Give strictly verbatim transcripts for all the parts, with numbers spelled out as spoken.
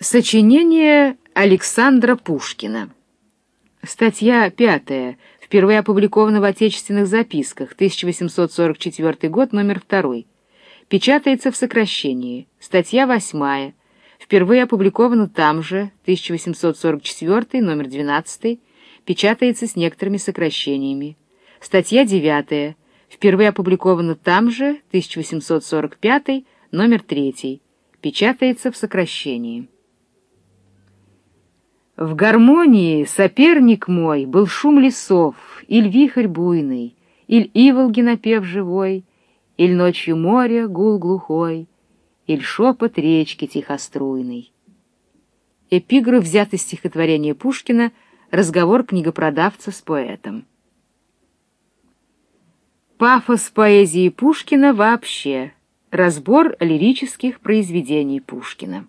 Сочинение Александра Пушкина. Статья пятая, впервые опубликована в «Отечественных записках», тысяча восемьсот сорок четвёртый год, номер второй. Печатается в сокращении. Статья восьмая, впервые опубликована там же, тысяча восемьсот сорок четвёртый, номер двенадцатый, печатается с некоторыми сокращениями. Статья девятая, впервые опубликована там же, тысяча восемьсот сорок пятый, номер третий, печатается в сокращении. В гармонии, соперник мой, был шум лесов, иль вихрь буйный, иль иволги напев живой, иль ночью море гул глухой, иль шепот речки тихоструйный. Эпиграф взят из стихотворения Пушкина «Разговор книгопродавца с поэтом». Пафос поэзии Пушкина вообще. Разбор лирических произведений Пушкина.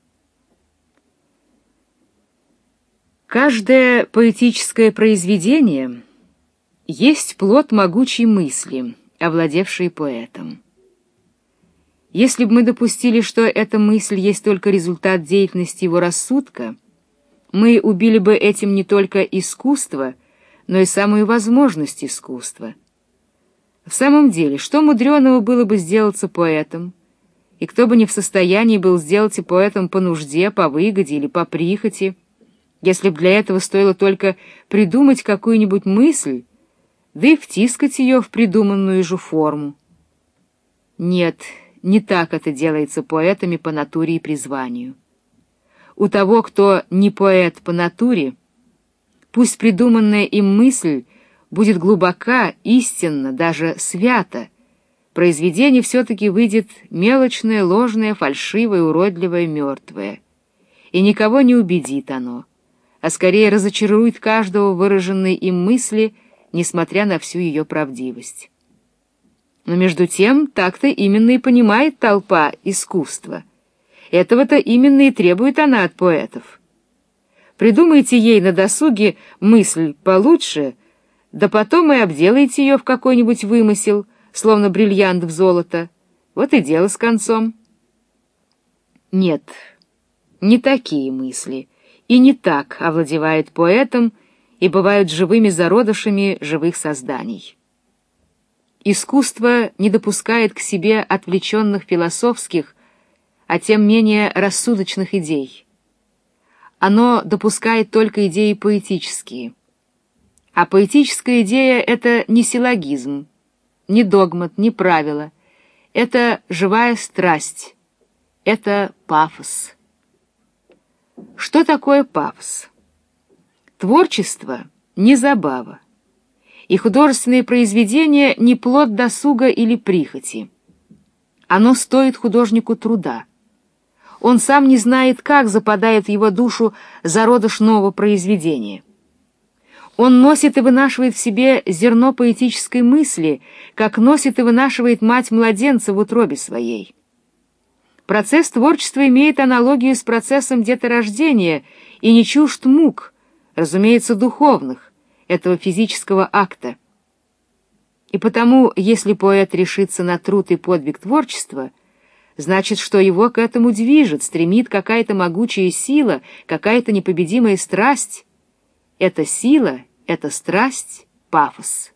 Каждое поэтическое произведение есть плод могучей мысли, овладевшей поэтом. Если бы мы допустили, что эта мысль есть только результат деятельности его рассудка, мы убили бы этим не только искусство, но и самую возможность искусства. В самом деле, что мудреного было бы сделаться поэтом, и кто бы не в состоянии был сделать и поэтом по нужде, по выгоде или по прихоти, если б для этого стоило только придумать какую-нибудь мысль, да и втискать ее в придуманную же форму. Нет, не так это делается поэтами по натуре и призванию. У того, кто не поэт по натуре, пусть придуманная им мысль будет глубока, истинна, даже свята, произведение все-таки выйдет мелочное, ложное, фальшивое, уродливое, мертвое. И никого не убедит оно, а скорее разочарует каждого выраженной им мысли, несмотря на всю ее правдивость. Но между тем так-то именно и понимает толпа искусство. Этого-то именно и требует она от поэтов. Придумайте ей на досуге мысль получше, да потом и обделайте ее в какой-нибудь вымысел, словно бриллиант в золото. Вот и дело с концом. Нет, не такие мысли, и не так овладевает поэтом и бывают живыми зародышами живых созданий. Искусство не допускает к себе отвлеченных философских, а тем менее рассудочных идей. Оно допускает только идеи поэтические. А поэтическая идея — это не силлогизм, не догмат, не правило. Это живая страсть, это пафос. Что такое пафос? Творчество — не забава, и художественное произведение — не плод досуга или прихоти. Оно стоит художнику труда. Он сам не знает, как западает в его душу зародыш нового произведения. Он носит и вынашивает в себе зерно поэтической мысли, как носит и вынашивает мать младенца в утробе своей. Процесс творчества имеет аналогию с процессом деторождения и не чужд мук, разумеется, духовных, этого физического акта. И потому, если поэт решится на труд и подвиг творчества, значит, что его к этому движет, стремит какая-то могучая сила, какая-то непобедимая страсть. Эта сила, эта страсть — пафос.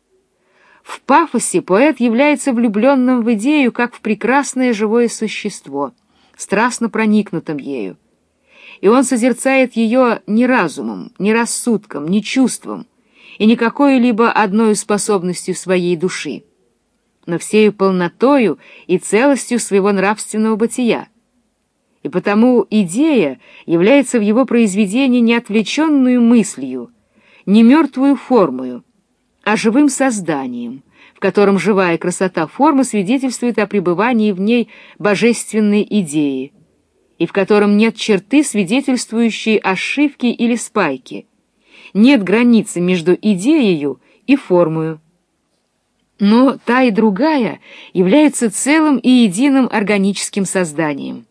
В пафосе поэт является влюбленным в идею, как в прекрасное живое существо, страстно проникнутым ею. И он созерцает ее не разумом, не рассудком, не чувством и не какой-либо одной способностью своей души, но всею полнотою и целостью своего нравственного бытия. И потому идея является в его произведении не отвлеченную мыслью, не мертвую формою, а живым созданием, в котором живая красота формы свидетельствует о пребывании в ней божественной идеи, и в котором нет черты, свидетельствующей о ошибке или спайке, нет границы между идеей и формою. Но та и другая являются целым и единым органическим созданием.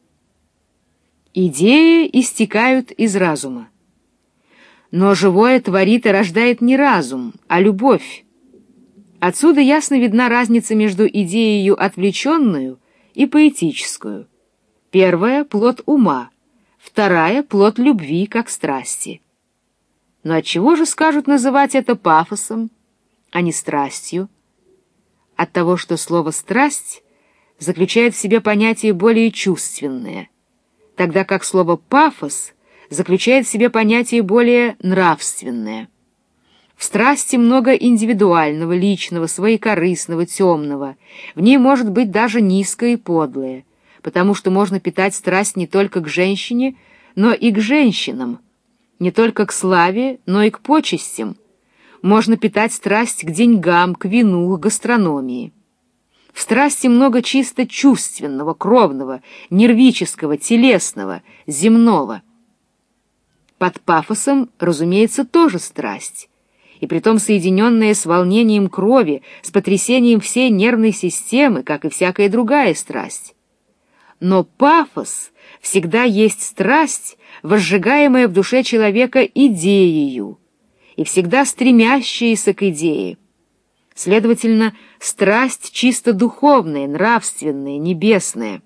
Идеи истекают из разума. Но живое творит и рождает не разум, а любовь. Отсюда ясно видна разница между идеей отвлеченную и поэтическую. Первая — плод ума, вторая — плод любви, как страсти. Но отчего же скажут называть это пафосом, а не страстью? От того, что слово «страсть» заключает в себе понятие более чувственное, тогда как слово «пафос» заключает в себе понятие более нравственное. В страсти много индивидуального, личного, своекорыстного, темного. В ней может быть даже низкое и подлое, потому что можно питать страсть не только к женщине, но и к женщинам, не только к славе, но и к почестям. Можно питать страсть к деньгам, к вину, к гастрономии. В страсти много чисто чувственного, кровного, нервического, телесного, земного. Под пафосом, разумеется, тоже страсть, и притом соединенная с волнением крови, с потрясением всей нервной системы, как и всякая другая страсть. Но пафос всегда есть страсть, возжигаемая в душе человека идеею, и всегда стремящаяся к идее. Следовательно, страсть чисто духовная, нравственная, небесная.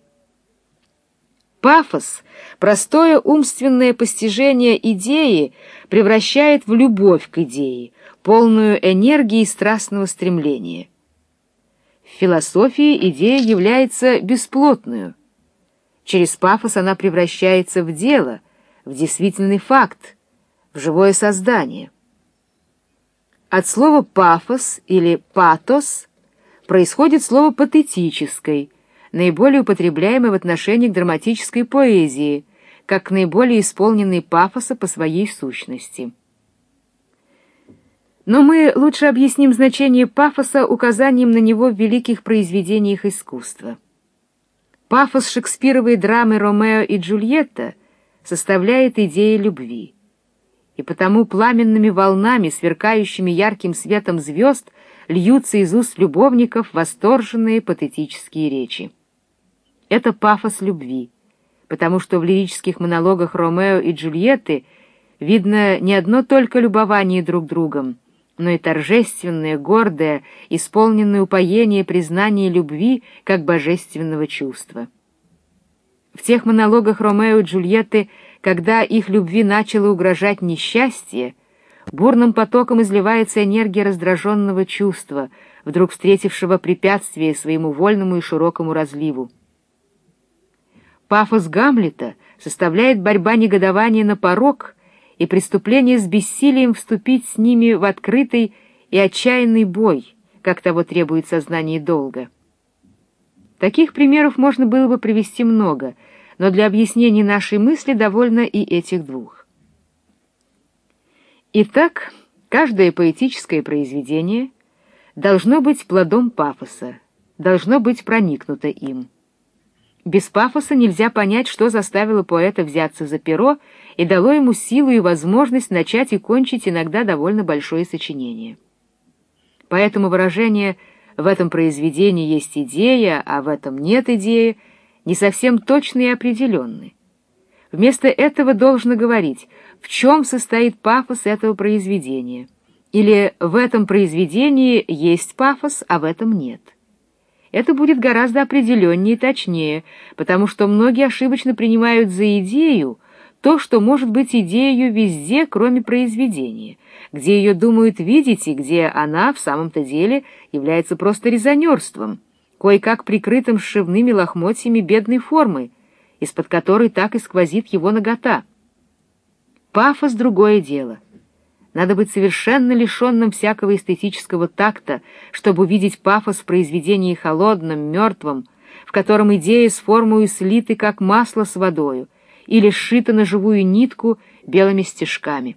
Пафос, простое умственное постижение идеи, превращает в любовь к идее, полную энергии и страстного стремления. В философии идея является бесплотную. Через пафос она превращается в дело, в действительный факт, в живое создание. От слова «пафос» или «патос» происходит слово «патетический», наиболее употребляемый в отношении к драматической поэзии, как наиболее исполненный пафоса по своей сущности. Но мы лучше объясним значение пафоса указанием на него в великих произведениях искусства. Пафос шекспировой драмы «Ромео и Джульетта» составляет идею любви, и потому пламенными волнами, сверкающими ярким светом звезд, льются из уст любовников восторженные патетические речи. Это пафос любви, потому что в лирических монологах Ромео и Джульетты видно не одно только любование друг другом, но и торжественное, гордое, исполненное упоение признание любви как божественного чувства. В тех монологах Ромео и Джульетты, когда их любви начало угрожать несчастье, бурным потоком изливается энергия раздраженного чувства, вдруг встретившего препятствие своему вольному и широкому разливу. Пафос Гамлета составляет борьба негодования на порок и преступление с бессилием вступить с ними в открытый и отчаянный бой, как того требует сознание долга. Таких примеров можно было бы привести много, но для объяснения нашей мысли довольно и этих двух. Итак, каждое поэтическое произведение должно быть плодом пафоса, должно быть проникнуто им. Без пафоса нельзя понять, что заставило поэта взяться за перо и дало ему силу и возможность начать и кончить иногда довольно большое сочинение. Поэтому выражение «в этом произведении есть идея, а в этом нет идеи» не совсем точны и определенны. Вместо этого должно говорить, в чем состоит пафос этого произведения, или в этом произведении есть пафос, а в этом нет. Это будет гораздо определеннее и точнее, потому что многие ошибочно принимают за идею то, что может быть идеей везде, кроме произведения, где ее думают видеть и где она в самом-то деле является просто резонерством, кое-как прикрытым сшивными лохмотьями бедной формы, из-под которой так и сквозит его нагота. Пафос — другое дело. Надо быть совершенно лишенным всякого эстетического такта, чтобы увидеть пафос в произведении холодном, мертвом, в котором идея с формою слиты, как масло с водою, или сшита на живую нитку белыми стежками.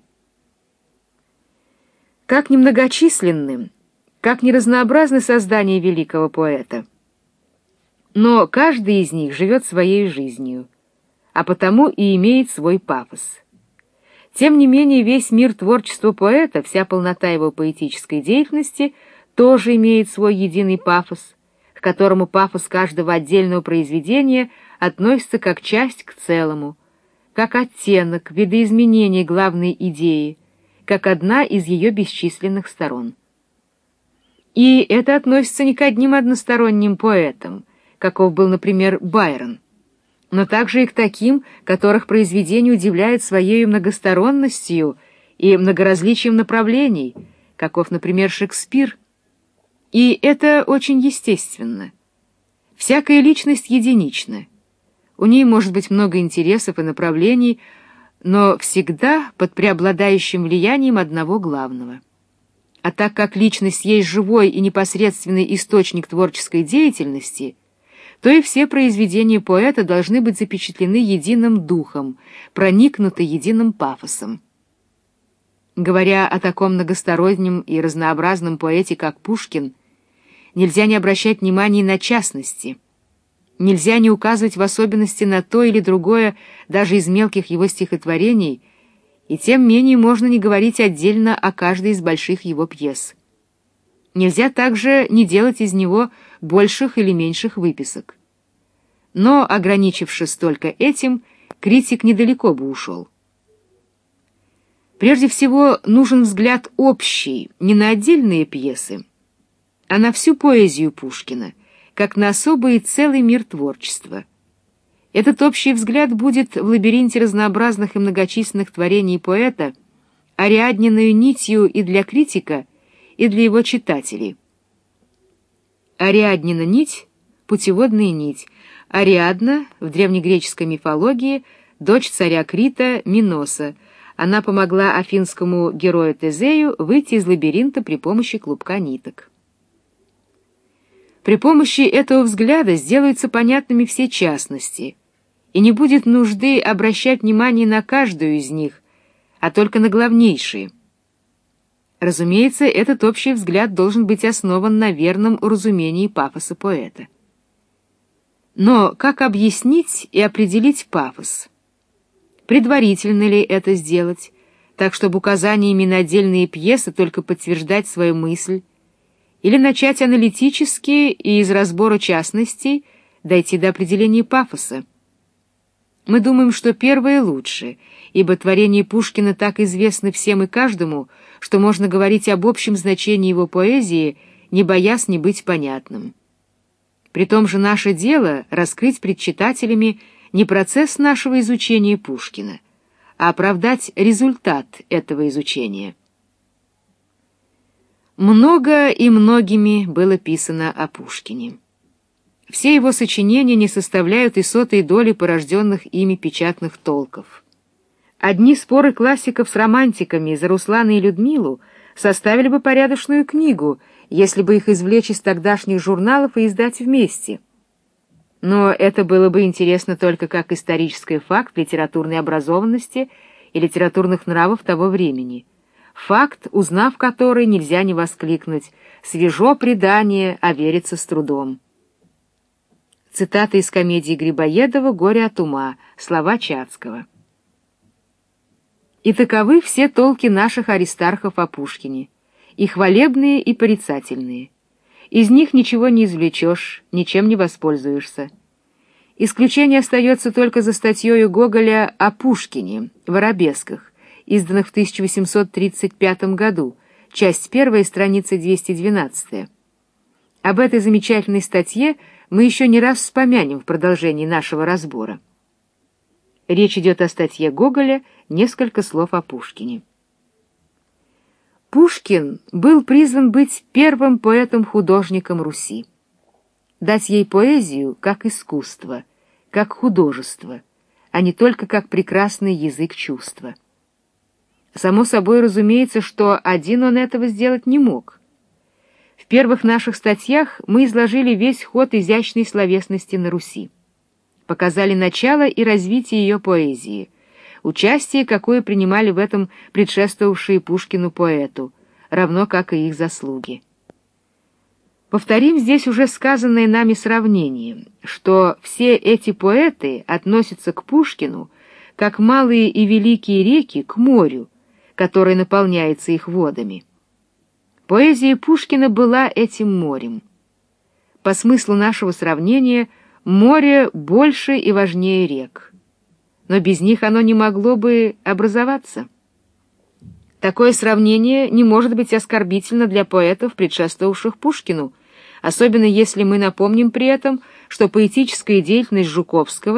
Как немногочисленным, как неразнообразны создания великого поэта. Но каждый из них живет своей жизнью, а потому и имеет свой пафос. Тем не менее, весь мир творчества поэта, вся полнота его поэтической деятельности тоже имеет свой единый пафос, к которому пафос каждого отдельного произведения относится как часть к целому, как оттенок, видоизменение главной идеи, как одна из ее бесчисленных сторон. И это относится не к одним односторонним поэтам, каков был, например, Байрон. но также и к таким, которых произведение удивляет своей многосторонностью и многоразличием направлений, каков, например, Шекспир. И это очень естественно. Всякая личность единична. У ней может быть много интересов и направлений, но всегда под преобладающим влиянием одного главного. А так как личность есть живой и непосредственный источник творческой деятельности, то и все произведения поэта должны быть запечатлены единым духом, проникнуты единым пафосом. Говоря о таком многостороннем и разнообразном поэте, как Пушкин, нельзя не обращать внимания на частности. Нельзя не указывать в особенности на то или другое даже из мелких его стихотворений, и тем менее можно не говорить отдельно о каждой из больших его пьес. Нельзя также не делать из него больших или меньших выписок. Но, ограничившись только этим, критик недалеко бы ушел. Прежде всего, нужен взгляд общий, не на отдельные пьесы, а на всю поэзию Пушкина, как на особый и целый мир творчества. Этот общий взгляд будет в лабиринте разнообразных и многочисленных творений поэта ариадненную нитью и для критика, и для его читателей. Ариаднина нить — путеводная нить. Ариадна в древнегреческой мифологии — дочь царя Крита Миноса. Она помогла афинскому герою Тезею выйти из лабиринта при помощи клубка ниток. При помощи этого взгляда сделаются понятными все частности, и не будет нужды обращать внимание на каждую из них, а только на главнейшие. Разумеется, этот общий взгляд должен быть основан на верном уразумении пафоса поэта. Но как объяснить и определить пафос? Предварительно ли это сделать, так чтобы указаниями на отдельные пьесы только подтверждать свою мысль, или начать аналитически и из разбора частностей дойти до определения пафоса? Мы думаем, что первое лучше, ибо творения Пушкина так известны всем и каждому, что можно говорить об общем значении его поэзии, не боясь не быть понятным. При том же наше дело — раскрыть пред читателями не процесс нашего изучения Пушкина, а оправдать результат этого изучения. Много и многими было писано о Пушкине. Все его сочинения не составляют и сотой доли порожденных ими печатных толков. Одни споры классиков с романтиками за Руслана и Людмилу составили бы порядочную книгу, если бы их извлечь из тогдашних журналов и издать вместе. Но это было бы интересно только как исторический факт литературной образованности и литературных нравов того времени. Факт, узнав который, нельзя не воскликнуть: «Свежо предание, а верится с трудом». Цитата из комедии Грибоедова «Горе от ума», слова Чацкого. И таковы все толки наших аристархов о Пушкине, и хвалебные, и порицательные. Из них ничего не извлечешь, ничем не воспользуешься. Исключение остается только за статьей Гоголя о Пушкине в «Арабесках», изданных в тысяча восемьсот тридцать пятом году, часть первая, страница двести двенадцать. Об этой замечательной статье мы еще не раз вспомянем в продолжении нашего разбора. Речь идет о статье Гоголя «Несколько слов о Пушкине». Пушкин был призван быть первым поэтом-художником Руси, дать ей поэзию как искусство, как художество, а не только как прекрасный язык чувства. Само собой разумеется, что один он этого сделать не мог. В первых наших статьях мы изложили весь ход изящной словесности на Руси, показали начало и развитие ее поэзии, участие, какое принимали в этом предшествовавшие Пушкину поэту, равно как и их заслуги. Повторим здесь уже сказанное нами сравнение, что все эти поэты относятся к Пушкину, как малые и великие реки к морю, которое наполняется их водами. Поэзия Пушкина была этим морем. По смыслу нашего сравнения, море больше и важнее рек. Но без них оно не могло бы образоваться. Такое сравнение не может быть оскорбительно для поэтов, предшествовавших Пушкину, особенно если мы напомним при этом, что поэтическая деятельность Жуковского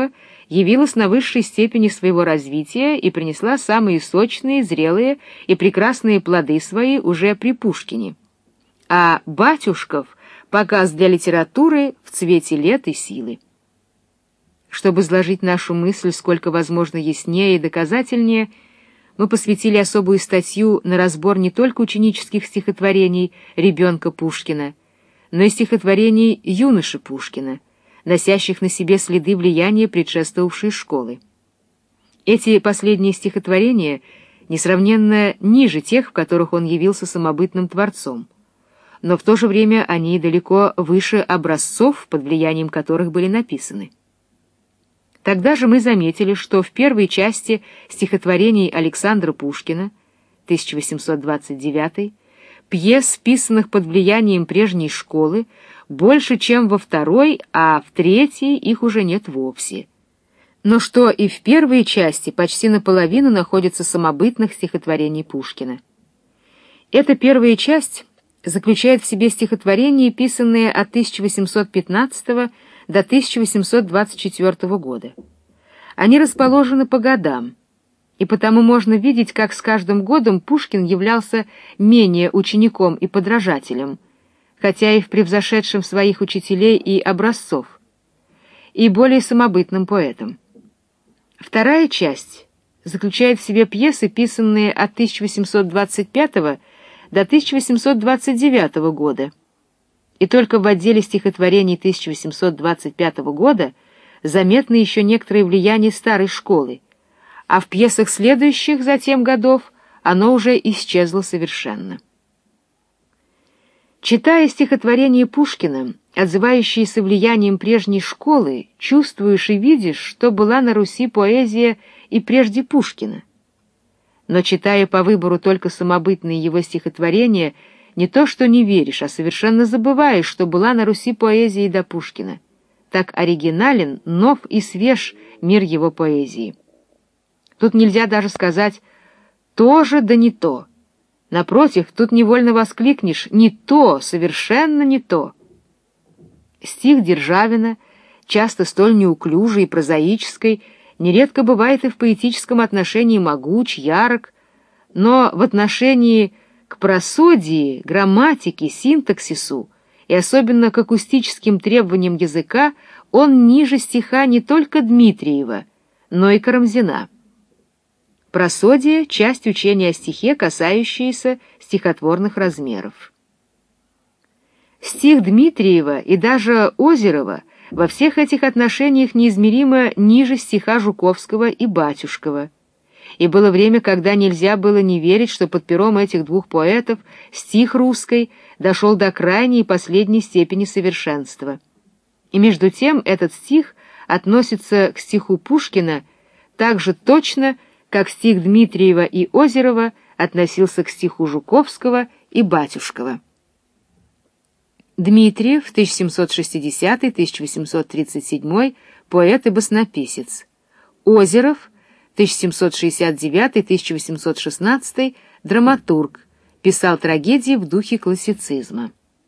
явилась на высшей степени своего развития и принесла самые сочные, зрелые и прекрасные плоды свои уже при Пушкине. А Батюшков — показ для литературы в цвете лет и силы. Чтобы изложить нашу мысль сколько возможно яснее и доказательнее, мы посвятили особую статью на разбор не только ученических стихотворений ребенка Пушкина, но и стихотворений юноши Пушкина, носящих на себе следы влияния предшествовавшей школы. Эти последние стихотворения несравненно ниже тех, в которых он явился самобытным творцом, но в то же время они далеко выше образцов, под влиянием которых были написаны. Тогда же мы заметили, что в первой части стихотворений Александра Пушкина, тысяча восемьсот двадцать девятый, пьес, писанных под влиянием прежней школы, больше, чем во второй, а в третьей их уже нет вовсе. Но что и в первой части почти наполовину находится самобытных стихотворений Пушкина. Эта первая часть заключает в себе стихотворения, писанные от тысяча восемьсот пятнадцатого до тысяча восемьсот двадцать четвёртого года. Они расположены по годам, и потому можно видеть, как с каждым годом Пушкин являлся менее учеником и подражателем, хотя и в превзошедшем своих учителей и образцов, и более самобытным поэтом. Вторая часть заключает в себе пьесы, писанные от тысяча восемьсот двадцать пятого до тысяча восемьсот двадцать девятого года, и только в отделе стихотворений тысяча восемьсот двадцать пятого года заметно еще некоторое влияние старой школы, а в пьесах следующих затем годов оно уже исчезло совершенно. Читая стихотворения Пушкина, отзывающиеся влиянием прежней школы, чувствуешь и видишь, что была на Руси поэзия и прежде Пушкина. Но читая по выбору только самобытные его стихотворения, не то что не веришь, а совершенно забываешь, что была на Руси поэзия и до Пушкина. Так оригинален, нов и свеж мир его поэзии. Тут нельзя даже сказать «тоже да не то». Напротив, тут невольно воскликнешь «не то, совершенно не то». Стих Державина, часто столь неуклюжий и прозаический, нередко бывает и в поэтическом отношении могуч, ярок, но в отношении к просодии, грамматике, синтаксису и особенно к акустическим требованиям языка он ниже стиха не только Дмитриева, но и Карамзина. Просодие — часть учения о стихе, касающаяся стихотворных размеров. Стих Дмитриева и даже Озерова во всех этих отношениях неизмеримо ниже стиха Жуковского и Батюшкова, и было время, когда нельзя было не верить, что под пером этих двух поэтов стих русской дошел до крайней и последней степени совершенства. И между тем этот стих относится к стиху Пушкина так же точно, как стих Дмитриева и Озерова относился к стиху Жуковского и Батюшкова. Дмитриев, тысяча семьсот шестидесятый — тысяча восемьсот тридцать седьмой, поэт и баснописец. Озеров, тысяча семьсот шестьдесят девятый — тысяча восемьсот шестнадцатый, драматург, писал трагедии в духе классицизма.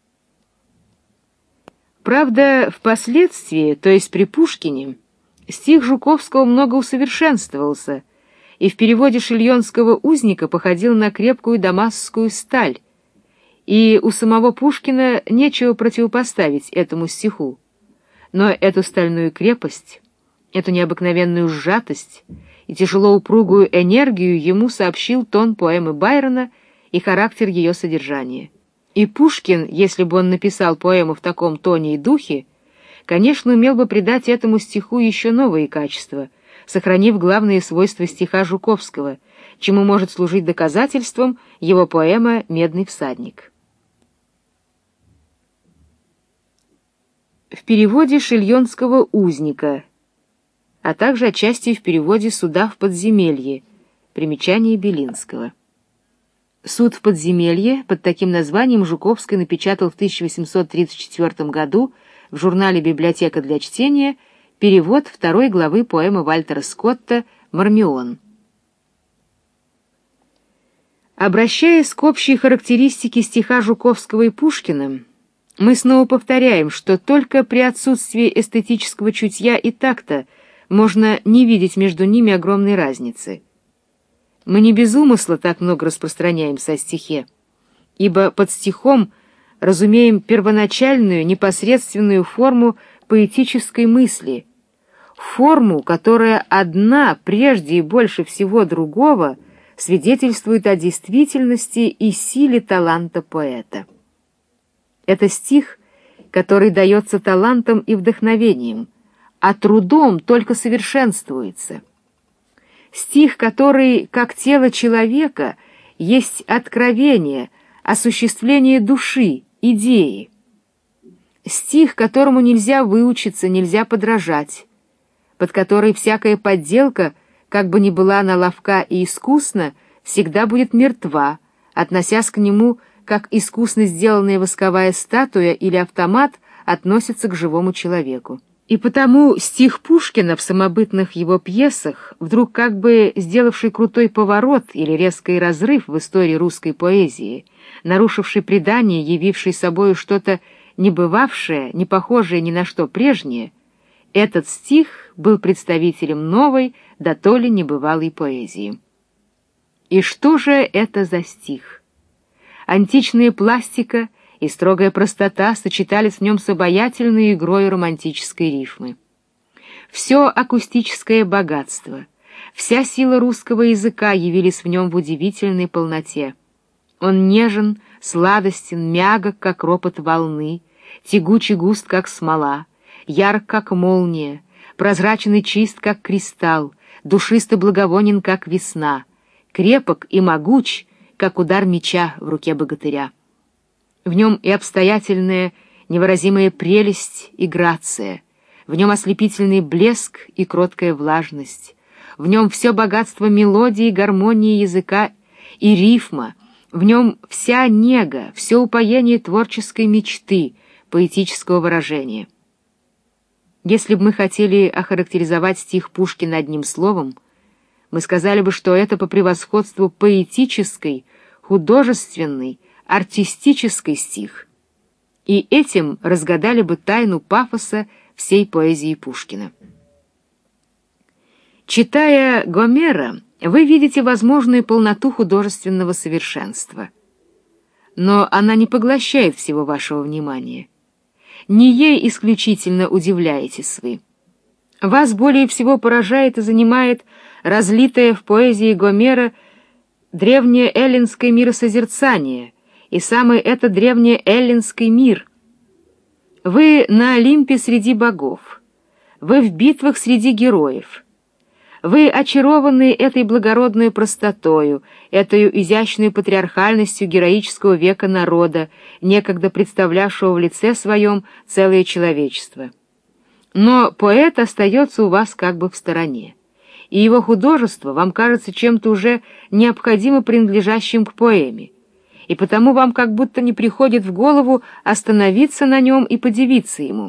Правда, впоследствии, то есть при Пушкине, стих Жуковского много усовершенствовался, и в переводе Шильонского узника походил на крепкую дамасскую сталь, и у самого Пушкина нечего противопоставить этому стиху. Но эту стальную крепость, эту необыкновенную сжатость и тяжело упругую энергию ему сообщил тон поэмы Байрона и характер ее содержания. И Пушкин, если бы он написал поэму в таком тоне и духе, конечно, умел бы придать этому стиху еще новые качества, сохранив главные свойства стиха Жуковского, чему может служить доказательством его поэма «Медный всадник». В переводе Шильонского узника, а также отчасти в переводе «Суда в подземелье», примечание Белинского. «Суд в подземелье» под таким названием Жуковский напечатал в тысяча восемьсот тридцать четвёртом году в журнале «Библиотека для чтения» перевод второй главы поэмы Вальтера Скотта «Мармион». Обращаясь к общей характеристике стиха Жуковского и Пушкина, мы снова повторяем, что только при отсутствии эстетического чутья и такта можно не видеть между ними огромной разницы. Мы не без умысла так много распространяемся о стихе, ибо под стихом разумеем первоначальную непосредственную форму поэтической мысли, форму, которая одна, прежде и больше всего другого, свидетельствует о действительности и силе таланта поэта. Это стих, который дается талантом и вдохновением, а трудом только совершенствуется. Стих, который, как тело человека, есть откровение, осуществление души, идеи. Стих, которому нельзя выучиться, нельзя подражать, под который всякая подделка, как бы ни была она ловка и искусна, всегда будет мертва, относясь к нему, как искусно сделанная восковая статуя или автомат относится к живому человеку. И потому стих Пушкина в самобытных его пьесах, вдруг как бы сделавший крутой поворот или резкий разрыв в истории русской поэзии, нарушивший предание, явивший собою что-то небывавшее, не похожее ни на что прежнее, этот стих был представителем новой, да то ли небывалой поэзии. И что же это за стих? Античная пластика и строгая простота сочетались в нем с обаятельной игрой романтической рифмы. Все акустическое богатство, вся сила русского языка явились в нем в удивительной полноте. Он нежен, сладостен, мягок, как ропот волны, тягучий густ, как смола, ярк, как молния, прозрачный чист, как кристалл, душисто благовонен, как весна, крепок и могуч, как удар меча в руке богатыря. В нем и обстоятельная, невыразимая прелесть и грация, в нем ослепительный блеск и кроткая влажность, в нем все богатство мелодии, гармонии языка и рифма, в нем вся нега, все упоение творческой мечты, поэтического выражения. Если бы мы хотели охарактеризовать стих Пушкина одним словом, мы сказали бы, что это по превосходству поэтический, художественный, артистический стих, и этим разгадали бы тайну пафоса всей поэзии Пушкина. Читая Гомера, вы видите возможную полноту художественного совершенства, но она не поглощает всего вашего внимания. Не ей исключительно удивляетесь вы. Вас более всего поражает и занимает разлитое в поэзии Гомера древнее эллинское миросозерцание, и самый это древний эллинский мир. Вы на Олимпе среди богов, вы в битвах среди героев. Вы очарованы этой благородной простотою, этой изящной патриархальностью героического века народа, некогда представлявшего в лице своем целое человечество. Но поэт остается у вас как бы в стороне, и его художество вам кажется чем-то уже необходимо принадлежащим к поэме, и потому вам как будто не приходит в голову остановиться на нем и подивиться ему.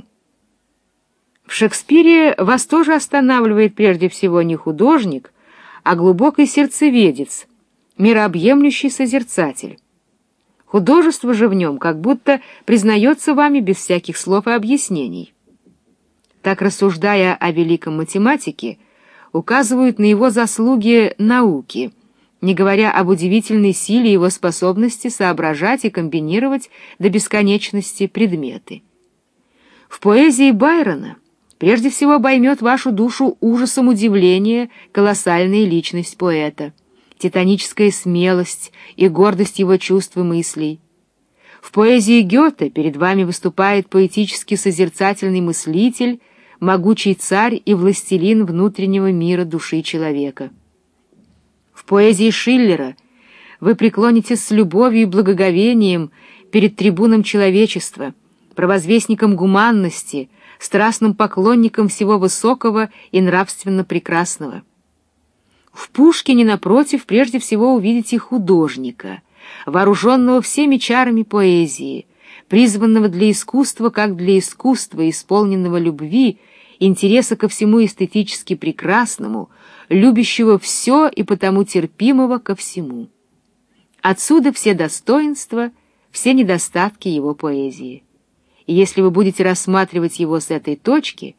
В Шекспире вас тоже останавливает прежде всего не художник, а глубокий сердцеведец, мирообъемлющий созерцатель. Художество же в нем как будто признается вами без всяких слов и объяснений. Так, рассуждая о великом математике, указывают на его заслуги науки, не говоря об удивительной силе его способности соображать и комбинировать до бесконечности предметы. В поэзии Байрона прежде всего обоймет вашу душу ужасом удивления колоссальная личность поэта, титаническая смелость и гордость его чувств и мыслей. В поэзии Гёте перед вами выступает поэтически созерцательный мыслитель, могучий царь и властелин внутреннего мира души человека. В поэзии Шиллера вы преклонитесь с любовью и благоговением перед трибуном человечества, провозвестником гуманности, страстным поклонником всего высокого и нравственно прекрасного. В Пушкине, напротив, прежде всего увидите художника, вооруженного всеми чарами поэзии, призванного для искусства как для искусства, исполненного любви, интереса ко всему эстетически прекрасному, любящего все и потому терпимого ко всему. Отсюда все достоинства, все недостатки его поэзии. И если вы будете рассматривать его с этой точки,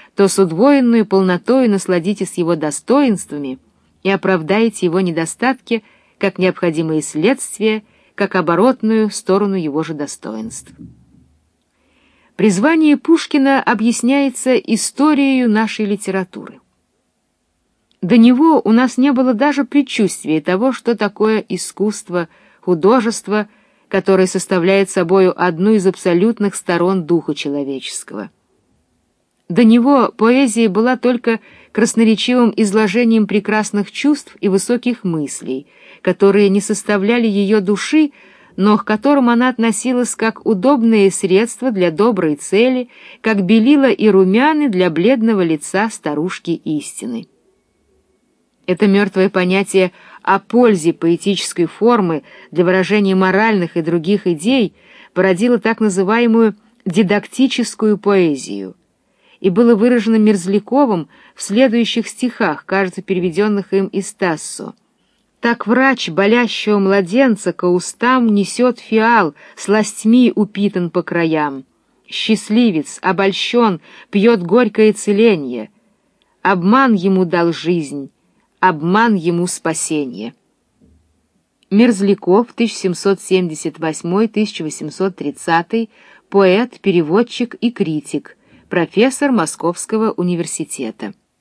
то с удвоенной полнотой насладитесь его достоинствами и оправдаете его недостатки как необходимые следствия, как оборотную сторону его же достоинств. Призвание Пушкина объясняется историей нашей литературы. До него у нас не было даже предчувствия того, что такое искусство, художество, которое составляет собою одну из абсолютных сторон духа человеческого. До него поэзия была только красноречивым изложением прекрасных чувств и высоких мыслей, которые не составляли ее души, но к которым она относилась как удобное средство для доброй цели, как белила и румяны для бледного лица старушки истины. Это мертвое понятие о пользе поэтической формы для выражения моральных и других идей породило так называемую дидактическую поэзию и было выражено Мерзляковым в следующих стихах, кажется, переведенных им из Тассо. «Так врач болящего младенца ко устам несет фиал, сластьми упитан по краям. Счастливец, обольщен, пьет горькое целенье. Обман ему дал жизнь, обман ему спасение». Мерзляков, тысяча семьсот семьдесят восьмой — тысяча восемьсот тридцатый, поэт, переводчик и критик, профессор Московского университета.